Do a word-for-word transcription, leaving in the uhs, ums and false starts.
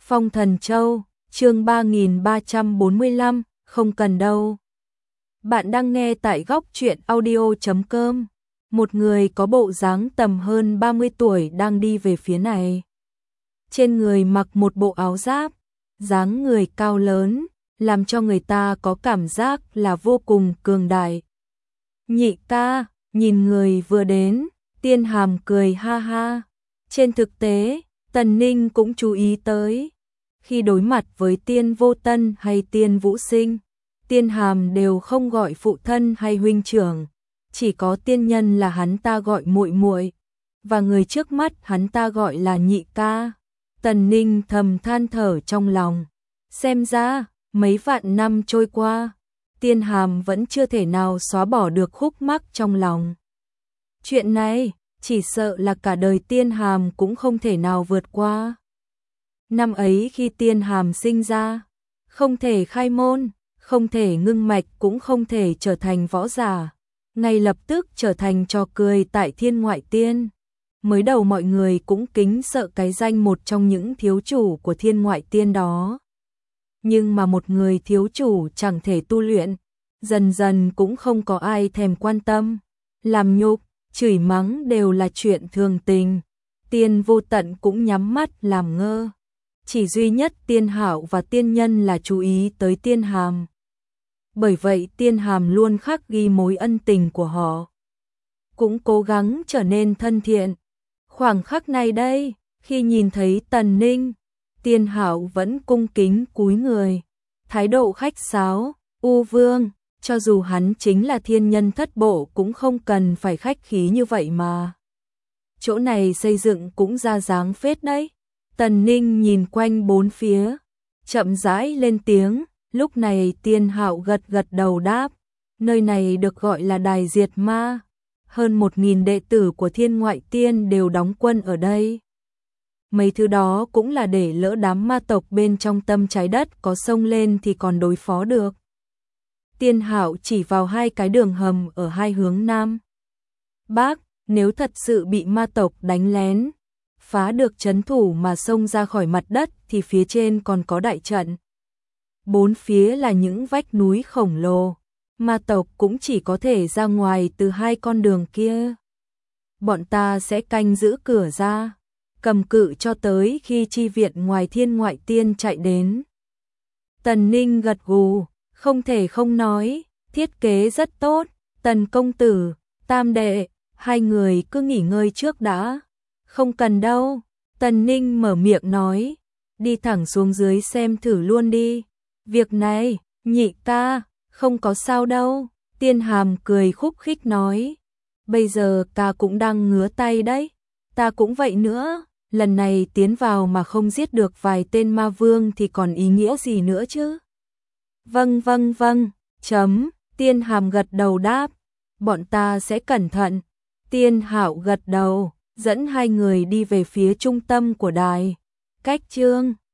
Phong Thần Châu, chương ba nghìn ba trăm bốn mươi lăm, không cần đâu. Bạn đang nghe tại góc truyện audio chấm com. Một người có bộ dáng tầm hơn ba mươi tuổi đang đi về phía này. Trên người mặc một bộ áo giáp, dáng người cao lớn, làm cho người ta có cảm giác là vô cùng cường đại. Nhị ca, nhìn người vừa đến, Tiên Hàm cười ha ha. Trên thực tế, Tần Ninh cũng chú ý tới. Khi đối mặt với Tiên Vô Tân hay Tiên Vũ Sinh, Tiên Hàm đều không gọi phụ thân hay huynh trưởng, chỉ có tiên nhân là hắn ta gọi muội muội, và người trước mắt hắn ta gọi là nhị ca. Tần Ninh thầm than thở trong lòng, xem ra mấy vạn năm trôi qua, Tiên Hàm vẫn chưa thể nào xóa bỏ được khúc mắc trong lòng. Chuyện này, chỉ sợ là cả đời Tiên Hàm cũng không thể nào vượt qua. Năm ấy khi Tiên Hàm sinh ra, không thể khai môn, không thể ngưng mạch, cũng không thể trở thành võ giả, ngay lập tức trở thành trò cười tại Thiên Ngoại Tiên. Mới đầu mọi người cũng kính sợ cái danh một trong những thiếu chủ của Thiên Ngoại Tiên đó. Nhưng mà một người thiếu chủ chẳng thể tu luyện, dần dần cũng không có ai thèm quan tâm, làm nhục, chửi mắng đều là chuyện thường tình. Tiên Vô Tận cũng nhắm mắt làm ngơ. Chỉ duy nhất Tiên Hạo và Tiên Nhân là chú ý tới Tiên Hàm. Bởi vậy Tiên Hàm luôn khắc ghi mối ân tình của họ, cũng cố gắng trở nên thân thiện. Khoảng khắc này đây, khi nhìn thấy Tần Ninh, Tiên Hạo vẫn cung kính cúi người, thái độ khách sáo. U Vương, cho dù hắn chính là thiên nhân thất bộ cũng không cần phải khách khí như vậy mà. Chỗ này xây dựng cũng ra dáng phết đấy. Tần Ninh nhìn quanh bốn phía, chậm rãi lên tiếng. Lúc này Tiên Hạo gật gật đầu đáp, nơi này được gọi là Đài Diệt Ma, hơn một nghìn đệ tử của Thiên Ngoại Tiên đều đóng quân ở đây. Mấy thứ đó cũng là để lỡ đám ma tộc bên trong tâm trái đất có xông lên thì còn đối phó được. Tiên Hạo chỉ vào hai cái đường hầm ở hai hướng Nam Bắc, nếu thật sự bị ma tộc đánh lén, phá được trấn thủ mà xông ra khỏi mặt đất thì phía trên còn có đại trận. Bốn phía là những vách núi khổng lồ, ma tộc cũng chỉ có thể ra ngoài từ hai con đường kia. Bọn ta sẽ canh giữ cửa ra, cầm cự cho tới khi chi viện ngoài Thiên Ngoại Tiên chạy đến. Tần Ninh gật gù, không thể không nói, thiết kế rất tốt. Tần công tử, Tam đệ, hai người cứ nghỉ ngơi trước đã. Không cần đâu, Tần Ninh mở miệng nói, đi thẳng xuống dưới xem thử luôn đi. Việc này, nhị ca, không có sao đâu. Tiên Hàm cười khúc khích nói, bây giờ ca cũng đang ngứa tay đấy, ta cũng vậy nữa, lần này tiến vào mà không giết được vài tên ma vương thì còn ý nghĩa gì nữa chứ. Vâng vâng vâng, chấm. Tiên Hàm gật đầu đáp, bọn ta sẽ cẩn thận. Tiên Hạo gật đầu, dẫn hai người đi về phía trung tâm của đài. Cách chương